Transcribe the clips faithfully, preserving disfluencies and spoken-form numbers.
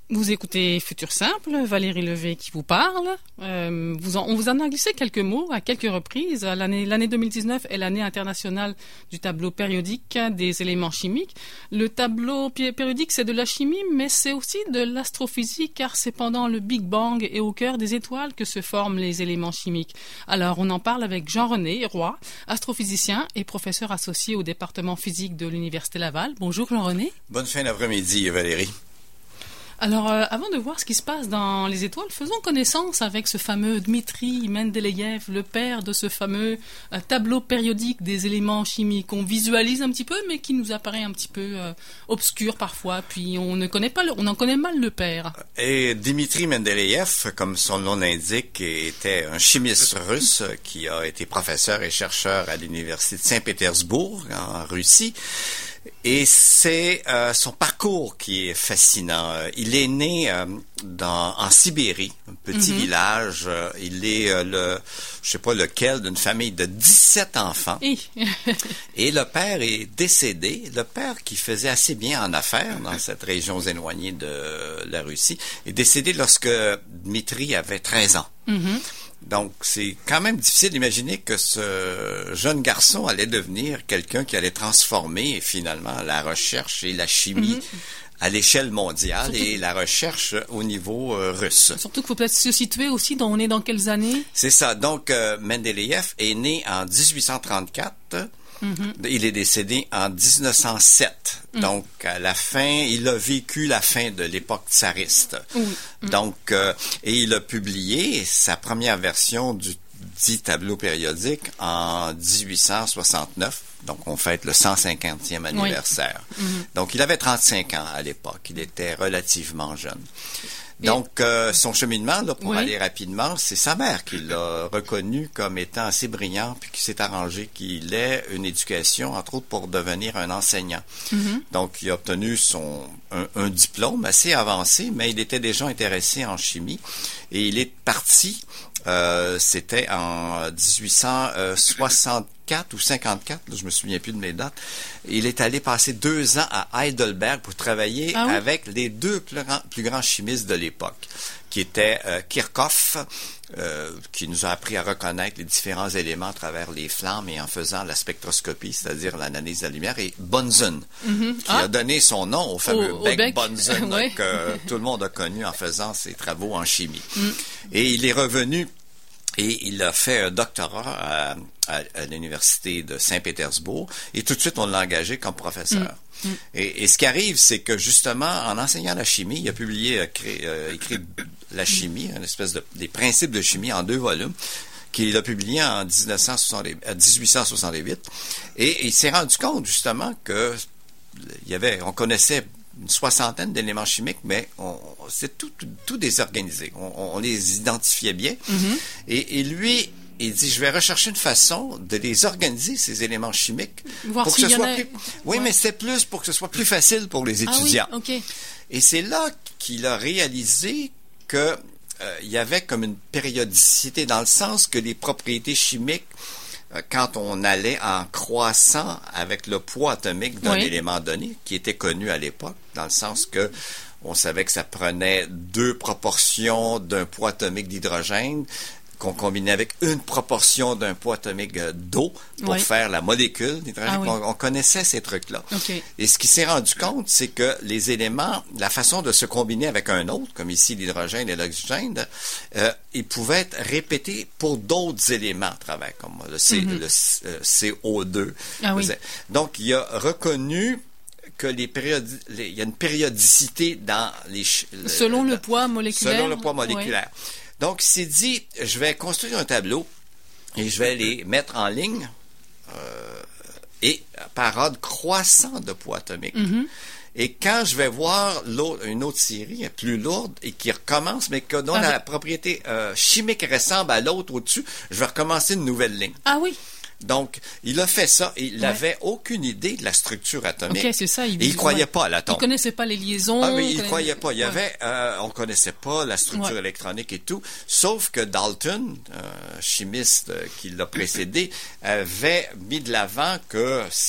Vous écoutez Futur Simple, Valérie Levé qui vous parle. Euh, vous en, on vous en a glissé quelques mots à quelques reprises. L'année, l'année deux mille dix-neuf est l'année internationale du tableau périodique des éléments chimiques. Le tableau périodique, c'est de la chimie, mais c'est aussi de l'astrophysique, car c'est pendant le Big Bang et au cœur des étoiles que se forment les éléments chimiques. Alors, on en parle avec Jean-René Roy, astrophysicien et professeur associé au département physique de l'Université Laval. Bonjour Jean-René. Bonne fin d'après-midi, Valérie. Alors, euh, avant de voir ce qui se passe dans les étoiles, faisons connaissance avec ce fameux Dmitri Mendeleïev, le père de ce fameux euh, tableau périodique des éléments chimiques qu'on visualise un petit peu, mais qui nous apparaît un petit peu euh, obscur parfois. Puis on ne connaît pas, le, on en connaît mal le père. Et Dmitri Mendeleïev, comme son nom l'indique, était un chimiste russe qui a été professeur et chercheur à l'université de Saint-Pétersbourg en Russie. Et c'est euh, son parcours qui est fascinant. Il est né euh, dans, en Sibérie, un petit mm-hmm. village. Euh, il est euh, le, je sais pas lequel, d'une famille de dix-sept enfants. Et le père est décédé. Le père, qui faisait assez bien en affaires dans cette région éloignée de la Russie, est décédé lorsque Dmitri avait treize ans. Mm-hmm. Donc, c'est quand même difficile d'imaginer que ce jeune garçon allait devenir quelqu'un qui allait transformer finalement la recherche et la chimie mm-hmm. à l'échelle mondiale surtout, et la recherche au niveau euh, russe. Surtout qu'il faut peut-être se situer aussi, dans, on est dans quelles années? C'est ça. Donc, euh, Mendeleïev est né en dix-huit cent trente-quatre. Mm-hmm. Il est décédé en dix-neuf cent sept. Mm. Donc, à la fin, il a vécu la fin de l'époque tsariste. Mm. Mm. Donc, euh, et il a publié sa première version du dit tableau périodique en dix-huit cent soixante-neuf. Donc, on fête le cent cinquantième anniversaire. Oui. Mm-hmm. Donc, il avait trente-cinq ans à l'époque. Il était relativement jeune. Donc, euh, son cheminement, là, pour oui. aller rapidement, c'est sa mère qui l'a reconnu comme étant assez brillant, puis qui s'est arrangé qu'il ait une éducation, entre autres, pour devenir un enseignant. Mm-hmm. Donc, il a obtenu son un, un diplôme assez avancé, mais il était déjà intéressé en chimie. Et il est parti, euh, c'était en dix-huit cent soixante-quatre ou cinquante-quatre, là, je me souviens plus de mes dates. Il est allé passer deux ans à Heidelberg pour travailler ah oui? avec les deux plus grands, plus grands chimistes de l'époque, qui étaient euh, Kirchhoff, euh, qui nous a appris à reconnaître les différents éléments à travers les flammes et en faisant la spectroscopie, c'est-à-dire l'analyse de la lumière, et Bunsen, mm-hmm. qui ah. a donné son nom au fameux au, Beck, au Beck Bunsen ouais. que tout le monde a connu en faisant ses travaux en chimie. Mm. Et il est revenu et il a fait un doctorat à, à, à l'université de Saint-Pétersbourg et tout de suite on l'a engagé comme professeur. Mm. Mm. Et, et ce qui arrive, c'est que justement, en enseignant la chimie, il a publié, créé, euh, écrit la chimie, une espèce de des principes de chimie en deux volumes, qu'il a publié en dix-neuf cent dix-huit cent soixante-huit. Et, et il s'est rendu compte justement que il y avait, on connaissait une soixantaine d'éléments chimiques, mais on, c'est tout, tout, tout désorganisé. On, on les identifiait bien. Mm-hmm. Et, et lui, il dit, je vais rechercher une façon de les organiser, ces éléments chimiques. Voir pour si que ce soit a... plus... Oui, ouais. mais c'est plus pour que ce soit plus facile pour les étudiants. Ah oui? OK. Et c'est là qu'il a réalisé que euh, il y avait comme une périodicité, dans le sens que les propriétés chimiques, quand on allait en croissant avec le poids atomique d'un oui. élément donné, qui était connu à l'époque, dans le sens que on savait que ça prenait deux proportions d'un poids atomique d'hydrogène, qu'on combinait avec une proportion d'un poids atomique d'eau pour oui. faire la molécule d'hydrogène. Ah oui. on, on connaissait ces trucs-là. Okay. Et ce qui s'est rendu compte, c'est que les éléments, la façon de se combiner avec un autre, comme ici l'hydrogène et l'oxygène, euh, ils pouvaient être répétés pour d'autres éléments à travers, comme le, C, mm-hmm. le euh, C O deux. Ah oui. Donc, il a reconnu que les périodi- les, il y a une périodicité dans les... Selon le, le poids moléculaire. Selon le poids moléculaire. Oui. Donc, il s'est dit, je vais construire un tableau et je vais les mettre en ligne euh, et par ordre croissant de poids atomique. Mm-hmm. Et quand je vais voir l'autre, une autre série plus lourde et qui recommence, mais que dont ah, la oui. propriété euh, chimique ressemble à l'autre au-dessus, je vais recommencer une nouvelle ligne. Ah oui. Donc, il a fait ça et il n'avait ouais. aucune idée de la structure atomique. OK, c'est ça. Il, et il ne croyait pas à l'atome. Il ne connaissait pas les liaisons. Ah, mais il ne croyait pas. Il y avait, ouais. euh, on ne connaissait pas la structure ouais. électronique et tout. Sauf que Dalton, un chimiste qui l'a précédé, avait mis de l'avant que cette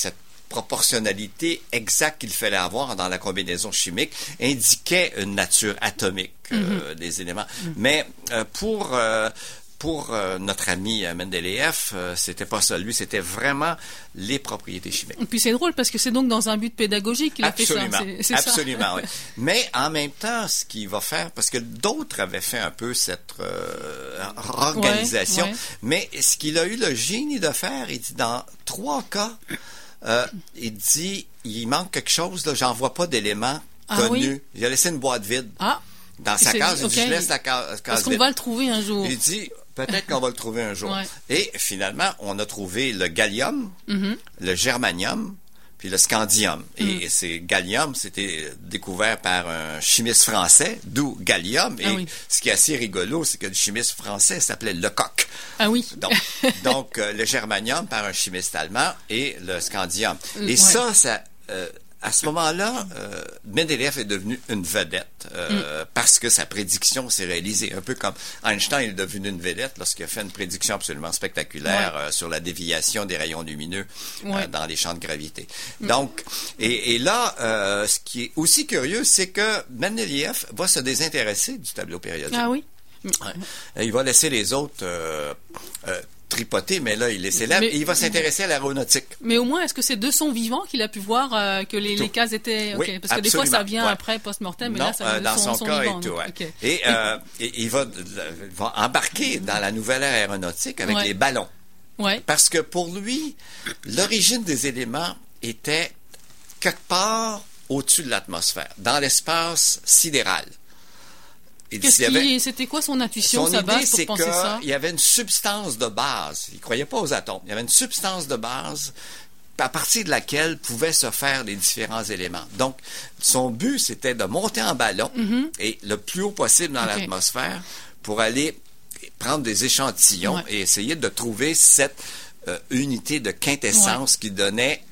proportionnalité exacte qu'il fallait avoir dans la combinaison chimique indiquait une nature atomique euh, mm-hmm. des éléments. Mm-hmm. Mais euh, pour euh, pour euh, notre ami Mendeleïev, euh, c'était pas ça. Lui, c'était vraiment les propriétés chimiques. Et puis c'est drôle parce que c'est donc dans un but pédagogique qu'il a absolument, fait ça. C'est, c'est absolument, ça. oui. Mais en même temps, ce qu'il va faire, parce que d'autres avaient fait un peu cette euh, organisation, ouais, ouais. mais ce qu'il a eu le génie de faire, il dit dans trois cas, euh, il dit, il manque quelque chose, là, j'en vois pas d'éléments ah, connus. Oui? Il a laissé une boîte vide. Ah. Dans sa case, dit, il dit, okay. je laisse la case, case Parce qu'on vide. va le trouver un jour. Il dit, peut-être qu'on va le trouver un jour. Ouais. Et finalement, on a trouvé le gallium, mm-hmm. le germanium, puis le scandium. Mm. Et, et c'est gallium, c'était découvert par un chimiste français, d'où gallium. Et ah oui. ce qui est assez rigolo, c'est que le chimiste français s'appelait Lecoq. Ah oui. Donc, donc euh, le germanium par un chimiste allemand et le scandium. Et ouais. ça, ça... Euh, à ce moment-là, euh, Mendeleïev est devenu une vedette euh, mm. parce que sa prédiction s'est réalisée. Un peu comme Einstein est devenu une vedette lorsqu'il a fait une prédiction absolument spectaculaire ouais. euh, sur la déviation des rayons lumineux ouais. euh, dans les champs de gravité. Mm. Donc, et, et là, euh, ce qui est aussi curieux, c'est que Mendeleïev va se désintéresser du tableau périodique. Ah oui? Ouais. Il va laisser les autres... Euh, euh, tripoter, mais là, il est célèbre mais, et il va s'intéresser à l'aéronautique. Mais au moins, est-ce que c'est de son vivant qu'il a pu voir euh, que les, les cases étaient... Okay. Oui, parce que absolument. des fois, ça vient ouais. après, post-mortem, mais non, là, ça vient euh, de dans son, son, son cas vivant. et tout, ouais. Okay. Et, euh, et il va, va embarquer dans la nouvelle ère aéronautique avec ouais. les ballons. Ouais. Parce que pour lui, l'origine des éléments était quelque part au-dessus de l'atmosphère, dans l'espace sidéral. Qu'est-ce avait... C'était quoi son intuition, son sa idée, base pour c'est penser ça? Il y avait une substance de base. Il ne croyait pas aux atomes. Il y avait une substance de base à partir de laquelle pouvaient se faire les différents éléments. Donc, son but, c'était de monter en ballon mm-hmm. et le plus haut possible dans okay. l'atmosphère pour aller prendre des échantillons ouais. et essayer de trouver cette euh, unité de quintessence ouais. qui donnait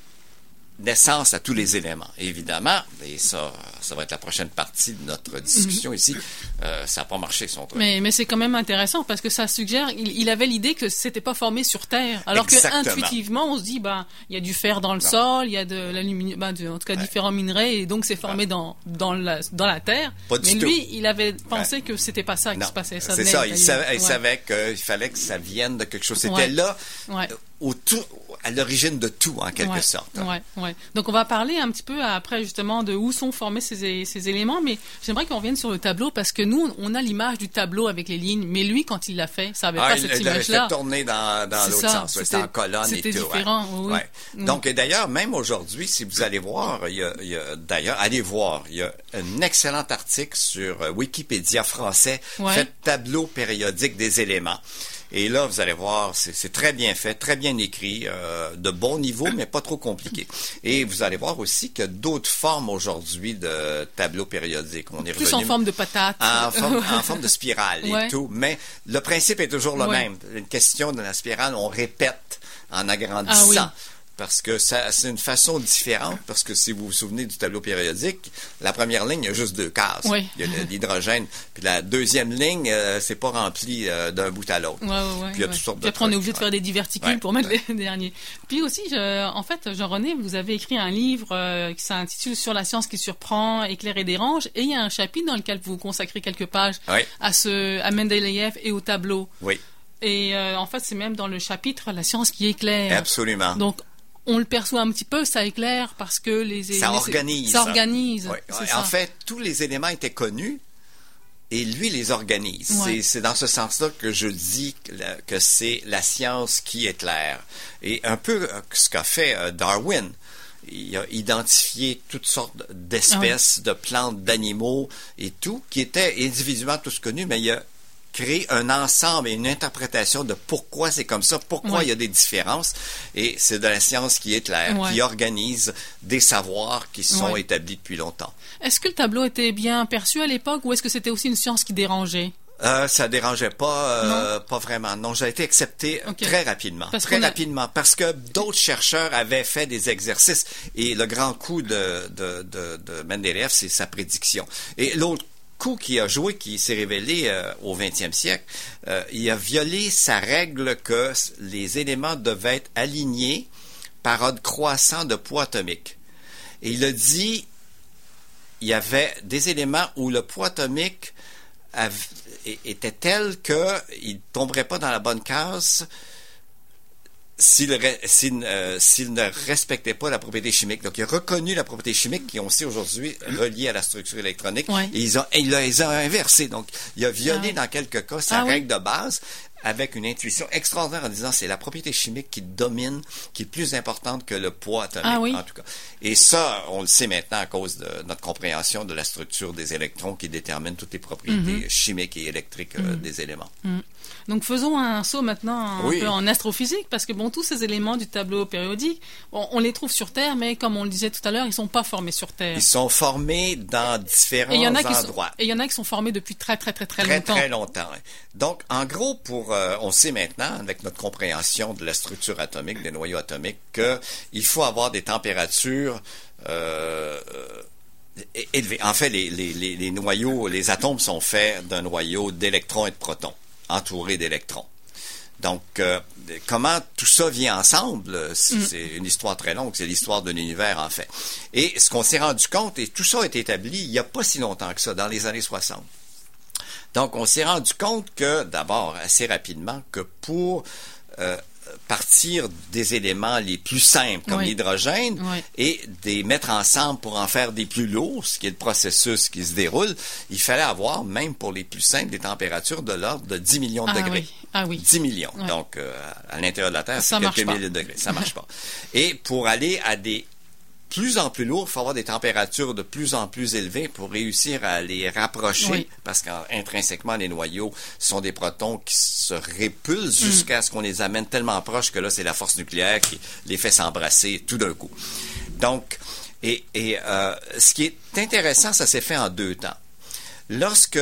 naissance à tous les éléments. Et évidemment, et ça, ça va être la prochaine partie de notre discussion mm-hmm. ici, euh, ça n'a pas marché son truc. Mais, mais c'est quand même intéressant parce que ça suggère, il, il avait l'idée que c'était pas formé sur Terre, alors Exactement. que intuitivement, on se dit, ben, il y a du fer dans le non. sol, il y a de l'aluminium, ben, en tout cas, ouais. différents minerais, et donc c'est formé ouais. dans, dans, la, dans la Terre. Pas mais du lui, tout. il avait pensé ouais. que c'était pas ça qui non. se passait. Ça c'est ça, il savait, il ouais. savait qu'il fallait que ça vienne de quelque chose. C'était ouais. là, ouais. au tout, à l'origine de tout, en quelque ouais, sorte. Ouais, ouais. Donc, on va parler un petit peu après, justement, de où sont formés ces, ces éléments, mais j'aimerais qu'on revienne sur le tableau, parce que nous, on a l'image du tableau avec les lignes, mais lui, quand il l'a fait, ça n'avait ah, pas il, cette il image-là. Il l'avait fait tourner dans, dans l'autre ça, sens. C'était, c'était en colonne c'était et tout. C'était différent, ouais. oui. Ouais. Mm. Donc, et d'ailleurs, même aujourd'hui, si vous allez voir, il y a, il y a d'ailleurs, allez voir, il y a un excellent article sur Wikipédia français, ouais. fait tableau périodique des éléments. Et là, vous allez voir, c'est, c'est très bien fait, très bien écrit, euh, de bon niveau, mais pas trop compliqué. Et vous allez voir aussi qu'il y a d'autres formes aujourd'hui de tableaux périodiques. On est Plus en forme de patate. En forme, en forme de spirale ouais. et tout. Mais le principe est toujours le ouais. même. Une question de la spirale, on répète en agrandissant. Ah oui. Parce que ça, c'est une façon différente, parce que si vous vous souvenez du tableau périodique, la première ligne, il y a juste deux cases. Oui. Il y a l'hydrogène. Puis la deuxième ligne, euh, c'est pas rempli euh, d'un bout à l'autre. Ouais, ouais, ouais, puis il y a ouais. toutes sortes puis de après, on est obligé trucs. de faire des diverticules ouais. pour mettre ouais. les derniers. Puis aussi, je, en fait, Jean-René, vous avez écrit un livre euh, qui s'intitule « Sur la science qui surprend, éclaire et dérange », et il y a un chapitre dans lequel vous consacrez quelques pages oui. à, ce, à Mendeleïev et au tableau. Oui. Et euh, en fait, c'est même dans le chapitre « La science qui éclaire ». Absolument. Donc, on le perçoit un petit peu, ça éclaire parce que les... Ça les, organise. Ça organise. Oui. C'est en ça. fait, tous les éléments étaient connus et lui les organise. Ouais. C'est, c'est dans ce sens-là que je dis que, la, que c'est la science qui éclaire. Et un peu ce qu'a fait euh, Darwin. Il a identifié toutes sortes d'espèces, ah oui. de plantes, d'animaux et tout, qui étaient individuellement tous connus, mais il a créer un ensemble et une interprétation de pourquoi c'est comme ça, pourquoi ouais. il y a des différences. Et c'est de la science qui éclaire, ouais. qui organise des savoirs qui sont ouais. établis depuis longtemps. Est-ce que le tableau était bien perçu à l'époque ou est-ce que c'était aussi une science qui dérangeait? Euh, ça dérangeait pas, euh, pas vraiment. Non, j'ai été accepté okay. très rapidement, parce très rapidement, a... parce que d'autres chercheurs avaient fait des exercices. Et le grand coup de, de, de, de Mendeleïev, c'est sa prédiction. Et l'autre coup qui a joué, qui s'est révélé euh, au vingtième siècle, euh, il a violé sa règle que les éléments devaient être alignés par ordre croissant de poids atomique. Et il a dit, il y avait des éléments où le poids atomique avait, était tel qu'il ne tomberait pas dans la bonne case s'il, s'il, euh, s'il ne respectait pas la propriété chimique. Donc, il a reconnu la propriété chimique qui est aussi aujourd'hui reliée à la structure électronique. Ouais. Et ils ont, et il a, ils ont inversé. Donc, il a violé ah, dans quelques cas sa ah, règle oui. de base avec une intuition extraordinaire en disant c'est la propriété chimique qui domine, qui est plus importante que le poids atomique, ah, oui. en tout cas. Et ça, on le sait maintenant à cause de notre compréhension de la structure des électrons qui détermine toutes les propriétés mm-hmm. chimiques et électriques mm-hmm. euh, des éléments. Mm. Donc, faisons un saut maintenant un oui. peu en astrophysique, parce que bon, tous ces éléments du tableau périodique, bon, on les trouve sur Terre, mais comme on le disait tout à l'heure, ils ne sont pas formés sur Terre. Ils sont formés dans différents et y en a endroits. Qui sont, et il y en a qui sont formés depuis très, très, très, très, très longtemps. Très, très longtemps. Donc, en gros, pour, euh, on sait maintenant, avec notre compréhension de la structure atomique, des noyaux atomiques, qu'il faut avoir des températures euh, élevées. En fait, les, les, les, les noyaux, les atomes sont faits d'un noyau d'électrons et de protons, entouré d'électrons. Donc, euh, comment tout ça vient ensemble, c'est, mm. c'est une histoire très longue, c'est l'histoire de l'univers, en fait. Et ce qu'on s'est rendu compte, et tout ça a été établi il n'y a pas si longtemps que ça, dans les années soixante. Donc, on s'est rendu compte que, d'abord, assez rapidement, que pour euh, partir des éléments les plus simples, comme oui. l'hydrogène, oui. et des mettre ensemble pour en faire des plus lourds, ce qui est le processus qui se déroule, il fallait avoir, même pour les plus simples, des températures de l'ordre de dix millions de ah, degrés. Oui. Ah oui. dix millions. Oui. Donc, euh, à l'intérieur de la Terre, ça c'est quelques milliers de degrés. Ça marche pas. Et pour aller à des plus en plus lourds, il faut avoir des températures de plus en plus élevées pour réussir à les rapprocher, oui. parce qu'intrinsèquement, les noyaux sont des protons qui se répulsent mm. jusqu'à ce qu'on les amène tellement proches que là, c'est la force nucléaire qui les fait s'embrasser tout d'un coup. Donc, et, et euh, ce qui est intéressant, ça s'est fait en deux temps. Lorsque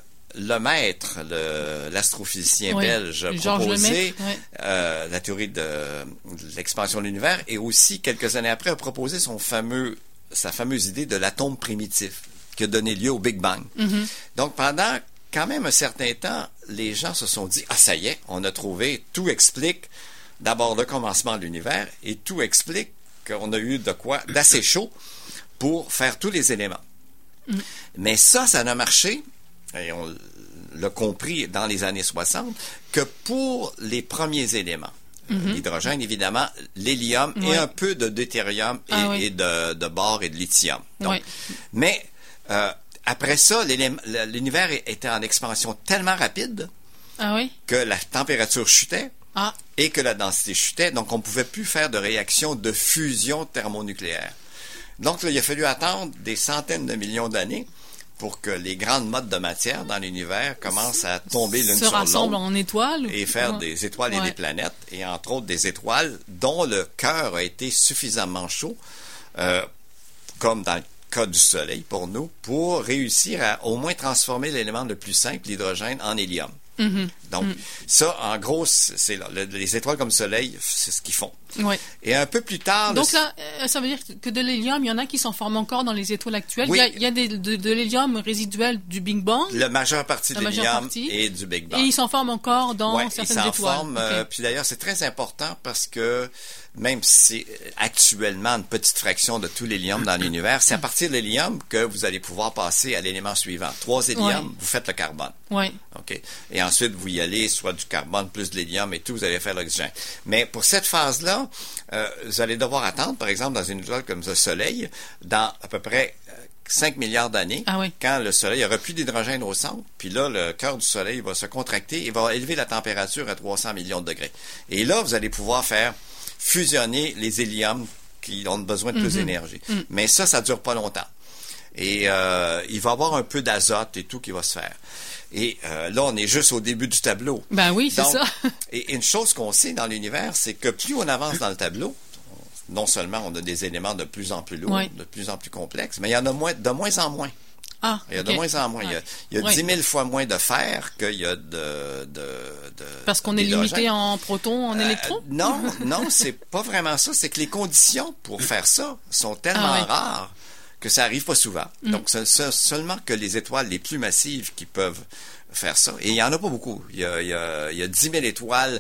le maître, le, l'astrophysicien oui, belge, a proposé oui. euh, la théorie de, de l'expansion de l'univers, et aussi, quelques années après, a proposé son fameux, sa fameuse idée de l'atome primitif, qui a donné lieu au Big Bang. Mm-hmm. Donc, pendant quand même un certain temps, les gens se sont dit, ah, ça y est, on a trouvé, tout explique d'abord le commencement de l'univers, et tout explique qu'on a eu de quoi d'assez chaud pour faire tous les éléments. Mm. Mais ça, ça n'a marché, et on l'a compris dans les années soixante, que pour les premiers éléments. Mm-hmm. L'hydrogène, évidemment, l'hélium oui. et un peu de deutérium et, ah, oui. et de, de bore et de lithium. Donc, oui. Mais euh, après ça, l'univers était en expansion tellement rapide ah, oui. que la température chutait ah. et que la densité chutait. Donc, on ne pouvait plus faire de réaction de fusion thermonucléaire. Donc, là, il a fallu attendre des centaines de millions d'années pour que les grandes mottes de matière dans l'univers commencent à tomber l'une sur l'autre. Se rassemblent en étoiles. Et faire ouais. des étoiles et ouais. des planètes, et entre autres des étoiles dont le cœur a été suffisamment chaud, euh, comme dans le cas du Soleil pour nous, pour réussir à au moins transformer l'élément le plus simple, l'hydrogène, en hélium. Mm-hmm. Donc, mm. ça, en gros, c'est là. Le, les étoiles comme le Soleil, c'est ce qu'ils font. Oui. Et un peu plus tard... Donc le... là, ça veut dire que de l'hélium, il y en a qui s'en forment encore dans les étoiles actuelles. Oui. Il y a, il y a des, de, de l'hélium résiduel du Big Bang. La majeure partie de l'hélium et du Big Bang. Et ils s'en forment encore dans ouais, certaines étoiles. Ils s'en forment. Okay. Euh, puis d'ailleurs, c'est très important parce que même si c'est actuellement une petite fraction de tout l'hélium dans l'univers, c'est à partir de l'hélium que vous allez pouvoir passer à l'élément suivant. Trois héliums, ouais. vous faites le carbone. Oui. OK? Et ensuite, vous y allez, soit du carbone plus de l'hélium et tout, vous allez faire l'oxygène. Mais pour cette phase-là, euh, vous allez devoir attendre, par exemple, dans une étoile comme le Soleil, dans à peu près cinq milliards d'années, ah oui. quand le Soleil aura plus d'hydrogène au centre, puis là, le cœur du Soleil va se contracter et va élever la température à trois cents millions de degrés. Et là, vous allez pouvoir faire fusionner les héliums qui ont besoin de plus mm-hmm. d'énergie. Mm. Mais ça, ça dure pas longtemps. Et euh, il va y avoir un peu d'azote et tout qui va se faire. Et euh, là, on est juste au début du tableau. Ben oui, c'est Donc, ça. Et une chose qu'on sait dans l'univers, c'est que plus on avance dans le tableau, non seulement on a des éléments de plus en plus lourds, oui. de plus en plus complexes, mais il y en a moins, de moins en moins. Ah, il y a okay. de moins en moins. Ouais. Il y a, il y a ouais. dix mille fois moins de fer qu'il y a de... de, de Parce qu'on est limité en protons, en euh, électrons? Non, non, c'est pas vraiment ça. C'est que les conditions pour faire ça sont tellement ah, ouais. rares que ça arrive pas souvent. Mm. Donc, c'est, c'est seulement que les étoiles les plus massives qui peuvent faire ça. Et il n'y en a pas beaucoup. Il y a, il y a, il y a dix mille étoiles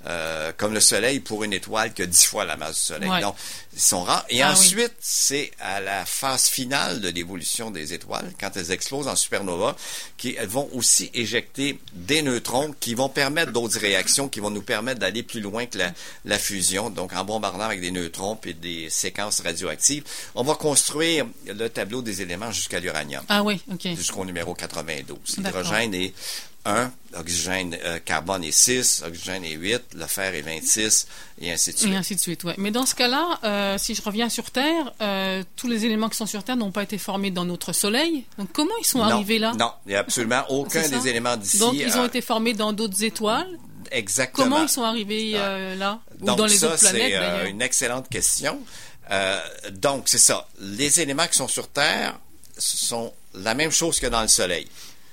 euh, comme le Soleil pour une étoile qui a dix fois la masse du Soleil. Ouais. Donc, ils sont rares. Et Ah, ensuite, oui. c'est à la phase finale de l'évolution des étoiles, quand elles explosent en supernova, qu'elles vont aussi éjecter des neutrons qui vont permettre d'autres réactions, qui vont nous permettre d'aller plus loin que la, la fusion. Donc, en bombardant avec des neutrons et des séquences radioactives, on va construire le tableau des éléments jusqu'à l'uranium. Ah oui, OK. Jusqu'au numéro quatre-vingt-douze. D'accord. L'hydrogène est un, oxygène, euh, carbone est six, oxygène est huit, le fer est vingt-six, et ainsi de suite. Et ainsi de suite, ouais. Mais dans ce cas-là, euh, si je reviens sur Terre, euh, tous les éléments qui sont sur Terre n'ont pas été formés dans notre Soleil. Donc, comment ils sont non, arrivés là? Non, il n'y a absolument aucun C'est ça? des éléments d'ici. Donc, ils ont euh, été formés dans d'autres étoiles. Exactement. Comment ils sont arrivés euh, là? Ou Donc, dans les ça, autres planètes, c'est euh, d'ailleurs? une excellente question. Euh, donc, c'est ça. Les éléments qui sont sur Terre sont la même chose que dans le Soleil.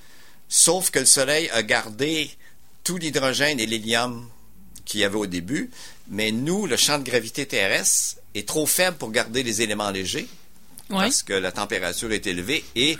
Sauf que le Soleil a gardé tout l'hydrogène et l'hélium qu'il y avait au début, mais nous, le champ de gravité terrestre est trop faible pour garder les éléments légers, Ouais. parce que la température est élevée, et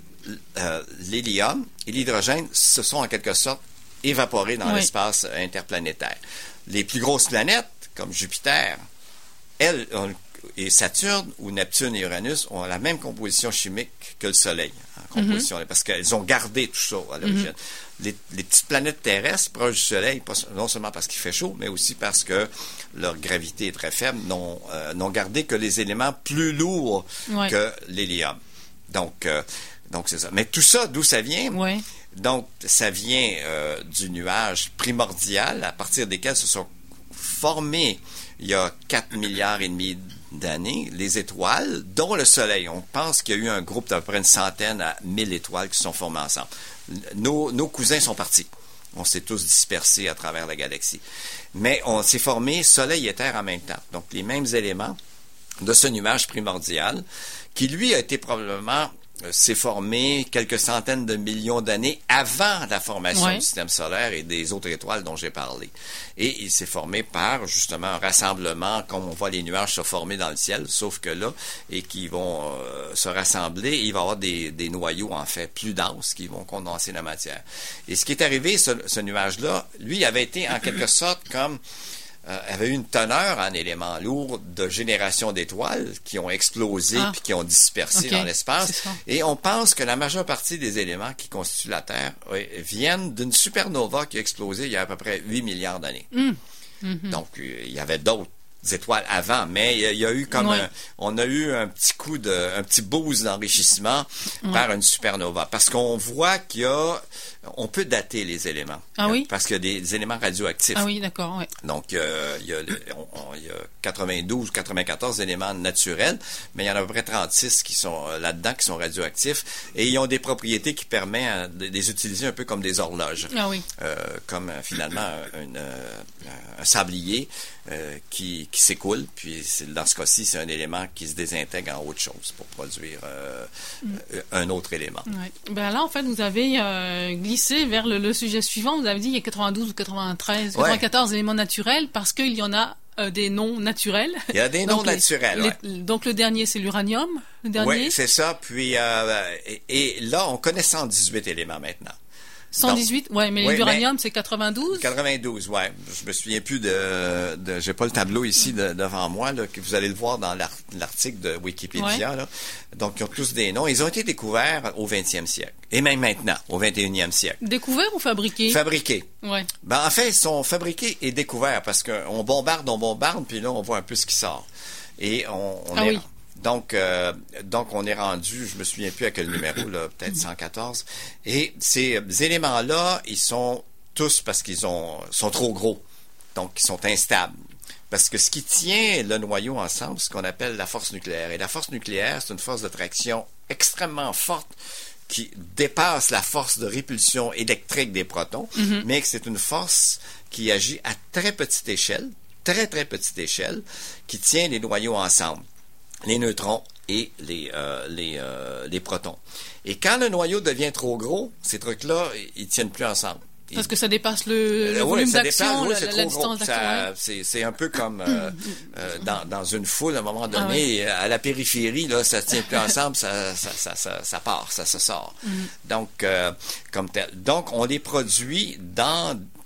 euh, l'hélium et l'hydrogène se sont en quelque sorte évaporés dans Ouais. l'espace interplanétaire. Les plus grosses planètes, comme Jupiter, elles, ont- et Saturne, ou Neptune et Uranus, ont la même composition chimique que le Soleil, en composition, parce qu'elles ont gardé tout ça à l'origine. Les, les petites planètes terrestres proches du Soleil, pas- non seulement parce qu'il fait chaud, mais aussi parce que leur gravité est très faible, n'ont euh, n'ont gardé que les éléments plus lourds Ouais. que l'hélium. Donc, euh, donc c'est ça. Mais tout ça, d'où ça vient? Ouais. Donc, ça vient euh, du nuage primordial, à partir desquels se sont formés il y a quatre milliards et demi d'années les étoiles, dont le Soleil. On pense qu'il y a eu un groupe d'à peu près une centaine à mille étoiles qui se sont formées ensemble. Nos, nos cousins sont partis. On s'est tous dispersés à travers la galaxie. Mais on s'est formé Soleil et Terre en même temps. Donc, les mêmes éléments de ce nuage primordial, qui lui a été probablement euh, s'est formé quelques centaines de millions d'années avant la formation Ouais. du système solaire et des autres étoiles dont j'ai parlé. Et il s'est formé par justement un rassemblement, comme on voit les nuages se former dans le ciel, sauf que là, et qui vont euh, se rassembler, et il va y avoir des, des noyaux en fait plus denses qui vont condenser la matière. Et ce qui est arrivé, ce, ce nuage-là, lui avait été en quelque sorte comme Euh, avait eu une teneur en éléments lourds de génération d'étoiles qui ont explosé Ah. puis qui ont dispersé Ok, dans l'espace. c'est ça. Et on pense que la majeure partie des éléments qui constituent la Terre oui, viennent d'une supernova qui a explosé il y a à peu près huit milliards d'années. Mm. Mm-hmm. Donc, euh, il y avait d'autres étoiles avant, mais il y a, il y a eu comme Ouais. un, on a eu un petit coup de, un petit boost d'enrichissement Ouais. par une supernova. Parce qu'on voit qu'il y a, on peut dater les éléments. Ah oui? Parce qu'il y a des éléments radioactifs. Ah oui, d'accord, ouais. Donc, euh, il, y a, on- on- il y a quatre-vingt-douze, quatre-vingt-quatorze éléments naturels, mais il y en a à peu près trente-six qui sont euh, là-dedans, qui sont radioactifs, et ils ont des propriétés qui permettent euh, de les utiliser un peu comme des horloges, Ah oui. euh, comme euh, finalement une, euh, un sablier euh, qui, qui s'écoule, puis c'est- dans ce cas-ci, c'est un élément qui se désintègre en autre chose pour produire euh, euh, un autre élément. Ouais. Ben là, en fait, vous avez euh, glissé vers le, le sujet suivant. Vous avez dit qu'il y a quatre-vingt-douze ou quatre-vingt-treize, Ouais. quatre-vingt-quatorze éléments naturels parce qu'il y en a euh, des noms naturels. Il y a des Donc, noms les- naturels, les- ouais. Donc le dernier, c'est l'uranium. Le dernier, Oui, c'est ça. Puis, euh, et, et là, on connaît cent dix-huit éléments maintenant. cent dix-huit. Ouais, mais Oui, l'uranium, c'est quatre-vingt-douze. quatre-vingt-douze, ouais. Je me souviens plus de, de j'ai pas le tableau ici de- devant moi, là, que vous allez le voir dans l'ar- l'article de Wikipédia, là. Donc, ils ont tous des noms. Ils ont été découverts au vingtième siècle. Et même maintenant, au vingt et unième siècle. Découvert ou fabriqué? Fabriqués. Ouais. Ben, en fait, ils sont fabriqués et découverts parce qu'on bombarde, on bombarde, puis là, on voit un peu ce qui sort. Et on, on Ah est, oui. donc, euh, donc, on est rendu, je me souviens plus à quel numéro, là, peut-être cent quatorze. Et ces éléments-là, ils sont tous parce qu'ils ont, sont trop gros. Donc, ils sont instables. Parce que ce qui tient le noyau ensemble, c'est ce qu'on appelle la force nucléaire. Et la force nucléaire, c'est une force de traction extrêmement forte qui dépasse la force de répulsion électrique des protons, Mm-hmm. mais que c'est une force qui agit à très petite échelle, très très petite échelle, qui tient les noyaux ensemble, les neutrons et les, euh, les, euh, les protons. Et quand le noyau devient trop gros, ces trucs-là, ils tiennent plus ensemble. Parce que ça dépasse le, le Euh, volume ouais, ça d'action, dépasse, oui, la, c'est la- trop la gros. distance d'action. Ça- ouais. C'est c'est un peu comme euh, euh, dans, dans une foule, à un moment Ah donné, à la périphérie, là, ça ne tient plus ensemble, ça, ça, ça, ça, ça part, ça se sort. Mm-hmm. Donc, euh, comme tel. Donc, on les produit dans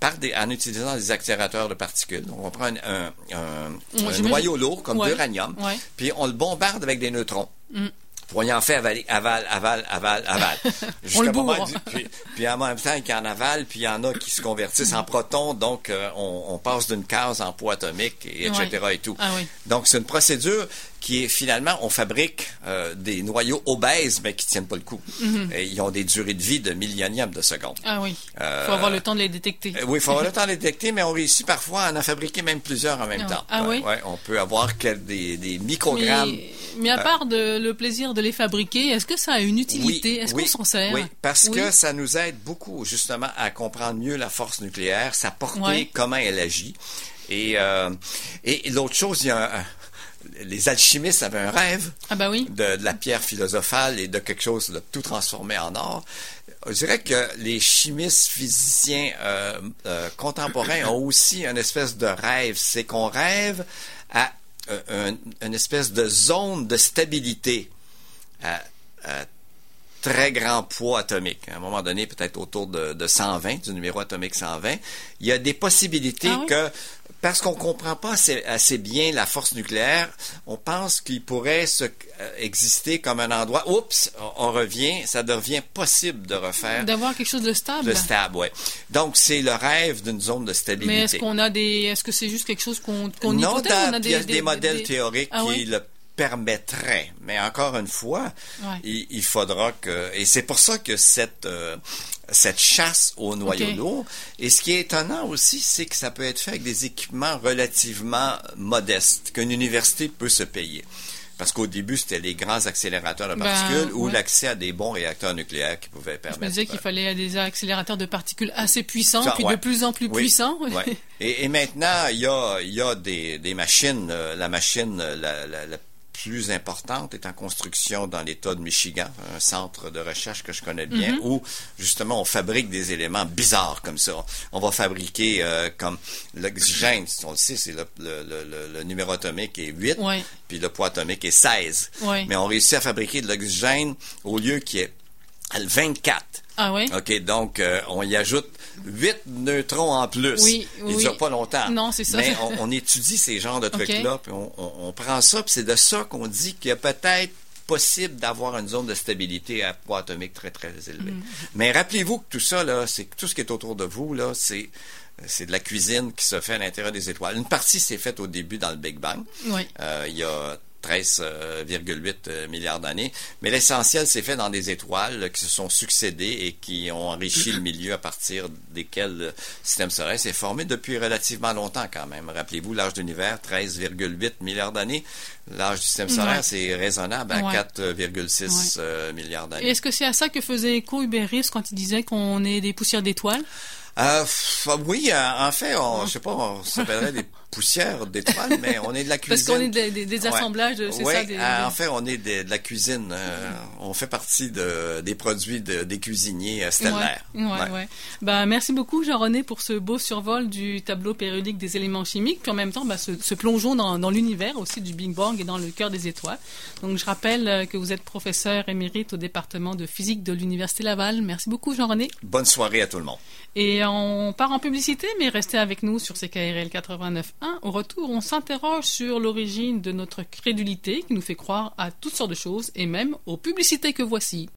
par des, en utilisant des accélérateurs de particules. Donc, on prend un, un, un, Ouais, un noyau lourd comme ouais. de l'uranium, Ouais. puis on le bombarde avec des neutrons. Mm. Pour y en faire avaler, aval, aval, aval, aval. On le Jusqu'à un moment bourre. du- puis, puis en même temps qu'il y en avale, puis il y en a qui se convertissent en protons, donc euh, on, on passe d'une case en poids atomique, et, etc. Ouais. et tout. Ah oui. Donc c'est une procédure qui est finalement, on fabrique euh, des noyaux obèses, mais qui tiennent pas le coup. Mm-hmm. Et ils ont des durées de vie de millionièmes de secondes. Ah oui. Il Euh, faut avoir le temps de les détecter. Euh, Oui, il faut avoir le temps de les détecter, mais on réussit parfois à en fabriquer même plusieurs en même Ah, temps. ah Ouais, oui? ouais, on peut avoir quel- des, des microgrammes. Mais, mais à part de, le plaisir de les fabriquer, est-ce que ça a une utilité? Est-ce oui, qu'on s'en sert? Oui, parce Oui. que ça nous aide beaucoup justement à comprendre mieux la force nucléaire, sa portée, Ouais. comment elle agit. Et, euh, et, et l'autre chose, il y a un- un- les alchimistes avaient un rêve Ah bah oui. de, de la pierre philosophale et de quelque chose de tout transformé en or. Je dirais que les chimistes, physiciens euh, euh, contemporains ont aussi une espèce de rêve. C'est qu'on rêve à euh, un- une espèce de zone de stabilité à, à très grand poids atomique. À un moment donné, peut-être autour de, de cent vingt, du numéro atomique cent vingt. Il y a des possibilités Ah oui? que, parce qu'on comprend pas assez, assez bien la force nucléaire, on pense qu'il pourrait se, euh, exister comme un endroit, oups, on, on revient, ça devient possible de refaire D'avoir quelque chose de stable. le stable, ouais. Donc, c'est le rêve d'une zone de stabilité. Mais est-ce qu'on a des, est-ce que c'est juste quelque chose qu'on qu'on non, hypothèse? dans- On a il y a des, modèles des- théoriques Ah qui oui? le permettraient. Mais encore une fois, Ouais. il, il faudra que... Et c'est pour ça que cette, euh, cette chasse au noyau Ok. lourd... Et ce qui est étonnant aussi, c'est que ça peut être fait avec des équipements relativement modestes, qu'une université peut se payer. Parce qu'au début, c'était les grands accélérateurs de Ben, particules ou ouais. l'accès à des bons réacteurs nucléaires qui pouvaient Je permettre... me disais qu'il fallait des accélérateurs de particules assez puissants, Ça, puis ouais. de plus en plus Oui, puissants. ouais. Et, et maintenant, il y a, il y a des, des machines. euh, la machine euh, la, la, la plus importante est en construction dans l'État de Michigan, un centre de recherche que je connais bien, Mm-hmm. où justement on fabrique des éléments bizarres comme ça. On va fabriquer euh, comme l'oxygène, on le sait, c'est le, le, le, le numéro atomique est huit, Ouais. puis le poids atomique est seize. Ouais. Mais on réussit à fabriquer de l'oxygène au lieu qui est vingt-quatre. Ah ouais? OK, donc euh, on y ajoute huit neutrons en plus. Oui, Ils oui. ne durent pas longtemps. Non, c'est ça. Mais on, on étudie ces genres de trucs-là, puis on, on, on prend ça, puis c'est de ça qu'on dit qu'il y a peut-être possible d'avoir une zone de stabilité à poids atomique très, très élevé. Mm. Mais rappelez-vous que tout ça, là, c'est que tout ce qui est autour de vous, là, c'est c'est de la cuisine qui se fait à l'intérieur des étoiles. Une partie s'est faite au début dans le Big Bang. Oui. Euh, il y a treize virgule huit milliards d'années. Mais l'essentiel s'est fait dans des étoiles qui se sont succédées et qui ont enrichi le milieu à partir desquels le système solaire s'est formé depuis relativement longtemps quand même. Rappelez-vous, l'âge de l'univers, treize virgule huit milliards d'années. L'âge du système solaire, Ouais. c'est raisonnable à Ouais. quatre virgule six Ouais. euh, milliards Et d'années. est-ce que c'est à ça que faisait écho Hubert Reeves quand il disait qu'on est des poussières d'étoiles? Euh, f- oui, euh, en fait, on, je sais pas, on s'appellerait des poussières d'étoiles, mais on est de la cuisine. Parce qu'on est des, des- des Ouais. assemblages, de- c'est Oui, ça? Des, euh, des- en fait, on est de, de la cuisine. euh, on fait partie de, des produits de, des cuisiniers euh, stellaires. Ouais, ouais, ouais. Ben, merci beaucoup, Jean-René, pour ce beau survol du tableau périodique des éléments chimiques. Puis en même temps, ben, ce, ce plongeon dans, dans l'univers aussi du Big Bang et dans le cœur des étoiles. Donc, je rappelle euh, que vous êtes professeur émérite au département de physique de l'Université Laval. Merci beaucoup, Jean-René. Bonne soirée à tout le monde. Et on part en publicité, mais restez avec nous sur C K R L quatre-vingt-neuf point un. Au retour, on s'interroge sur l'origine de notre crédulité qui nous fait croire à toutes sortes de choses et même aux publicités que voici.